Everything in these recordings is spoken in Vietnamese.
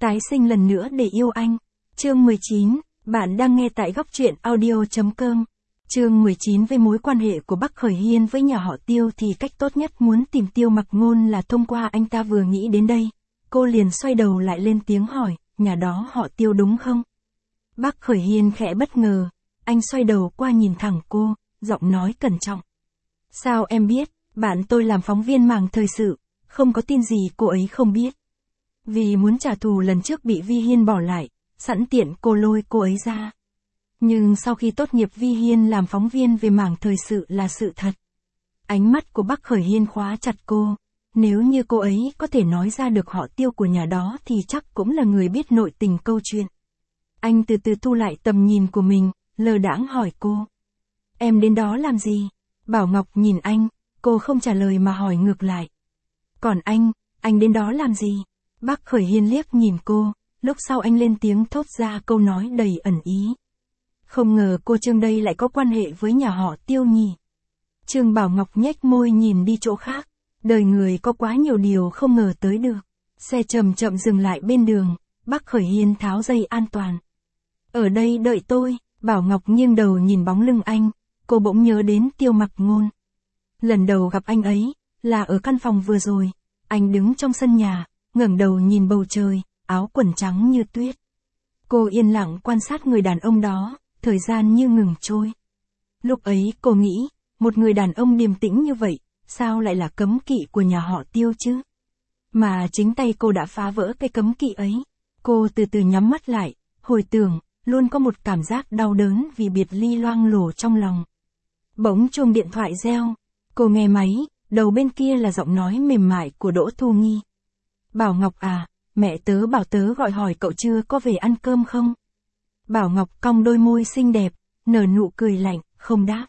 Tái sinh lần nữa để yêu anh. Chương 19, bạn đang nghe tại góc truyện audio.com. Chương 19. Về mối quan hệ của Bắc Khởi Hiên với nhà họ Tiêu thì cách tốt nhất muốn tìm Tiêu Mặc Ngôn là thông qua anh ta. Vừa nghĩ đến đây, cô liền xoay đầu lại lên tiếng hỏi, nhà đó họ Tiêu đúng không? Bắc Khởi Hiên khẽ bất ngờ, anh xoay đầu qua nhìn thẳng cô, giọng nói cẩn trọng. Sao em biết, bạn tôi làm phóng viên màng thời sự, không có tin gì cô ấy không biết. Vì muốn trả thù lần trước bị Vi Hiên bỏ lại, sẵn tiện cô lôi cô ấy ra. Nhưng sau khi tốt nghiệp Vi Hiên làm phóng viên về mảng thời sự là sự thật. Ánh mắt của Bắc Khởi Hiên khóa chặt cô. Nếu như cô ấy có thể nói ra được họ Tiêu của nhà đó thì chắc cũng là người biết nội tình câu chuyện. Anh từ từ thu lại tầm nhìn của mình, lơ đãng hỏi cô. Em đến đó làm gì? Bảo Ngọc nhìn anh, cô không trả lời mà hỏi ngược lại. Còn anh đến đó làm gì? Bắc Khởi Hiên liếc nhìn cô, lúc sau anh lên tiếng thốt ra câu nói đầy ẩn ý. Không ngờ cô Trương đây lại có quan hệ với nhà họ Tiêu nhỉ. Trương Bảo Ngọc nhếch môi nhìn đi chỗ khác, đời người có quá nhiều điều không ngờ tới được. Xe chậm chậm dừng lại bên đường, Bắc Khởi Hiên tháo dây an toàn. Ở đây đợi tôi, Bảo Ngọc nghiêng đầu nhìn bóng lưng anh, cô bỗng nhớ đến Tiêu Mặc Ngôn. Lần đầu gặp anh ấy, là ở căn phòng vừa rồi, anh đứng trong sân nhà, ngẩng đầu nhìn bầu trời, áo quần trắng như tuyết. Cô yên lặng quan sát người đàn ông đó, thời gian như ngừng trôi. Lúc ấy cô nghĩ, một người đàn ông điềm tĩnh như vậy, sao lại là cấm kỵ của nhà họ Tiêu chứ? Mà chính tay cô đã phá vỡ cái cấm kỵ ấy. Cô từ từ nhắm mắt lại, hồi tưởng, luôn có một cảm giác đau đớn vì biệt ly loang lổ trong lòng. Bỗng chuông điện thoại reo, cô nghe máy, đầu bên kia là giọng nói mềm mại của Đỗ Thu Nghi. Bảo Ngọc à, mẹ tớ bảo tớ gọi hỏi cậu chưa có về ăn cơm không? Bảo Ngọc cong đôi môi xinh đẹp, nở nụ cười lạnh, không đáp.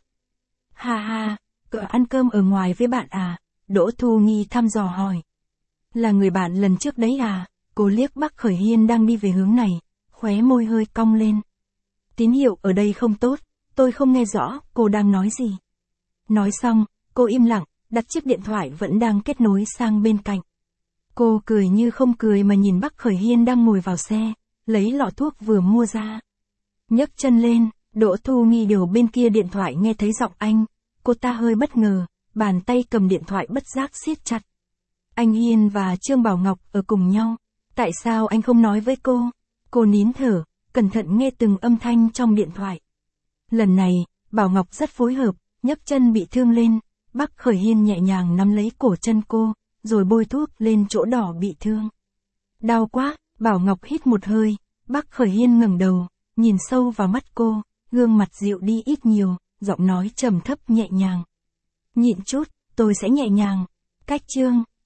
Ha ha, cậu ăn cơm ở ngoài với bạn à? Đỗ Thu Nghi thăm dò hỏi. Là người bạn lần trước đấy à? Cô liếc Bắc Khởi Hiên đang đi về hướng này, khóe môi hơi cong lên. Tín hiệu ở đây không tốt, tôi không nghe rõ cô đang nói gì. Nói xong, cô im lặng, đặt chiếc điện thoại vẫn đang kết nối sang bên cạnh. Cô cười như không cười mà nhìn Bắc Khởi Hiên đang ngồi vào xe, lấy lọ thuốc vừa mua ra. Nhấc chân lên, Đỗ Thu Nghi điều bên kia điện thoại nghe thấy giọng anh, cô ta hơi bất ngờ, bàn tay cầm điện thoại bất giác siết chặt. Anh Hiên và Trương Bảo Ngọc ở cùng nhau, tại sao anh không nói với cô? Cô nín thở, cẩn thận nghe từng âm thanh trong điện thoại. Lần này, Bảo Ngọc rất phối hợp, nhấc chân bị thương lên, Bắc Khởi Hiên nhẹ nhàng nắm lấy cổ chân cô, rồi bôi thuốc lên chỗ đỏ bị thương. Đau quá, Bảo Ngọc hít một hơi, Bắc Khởi Hiên ngẩng đầu, nhìn sâu vào mắt cô, gương mặt dịu đi ít nhiều, giọng nói trầm thấp nhẹ nhàng. Nhịn chút, tôi sẽ nhẹ nhàng. Cách chương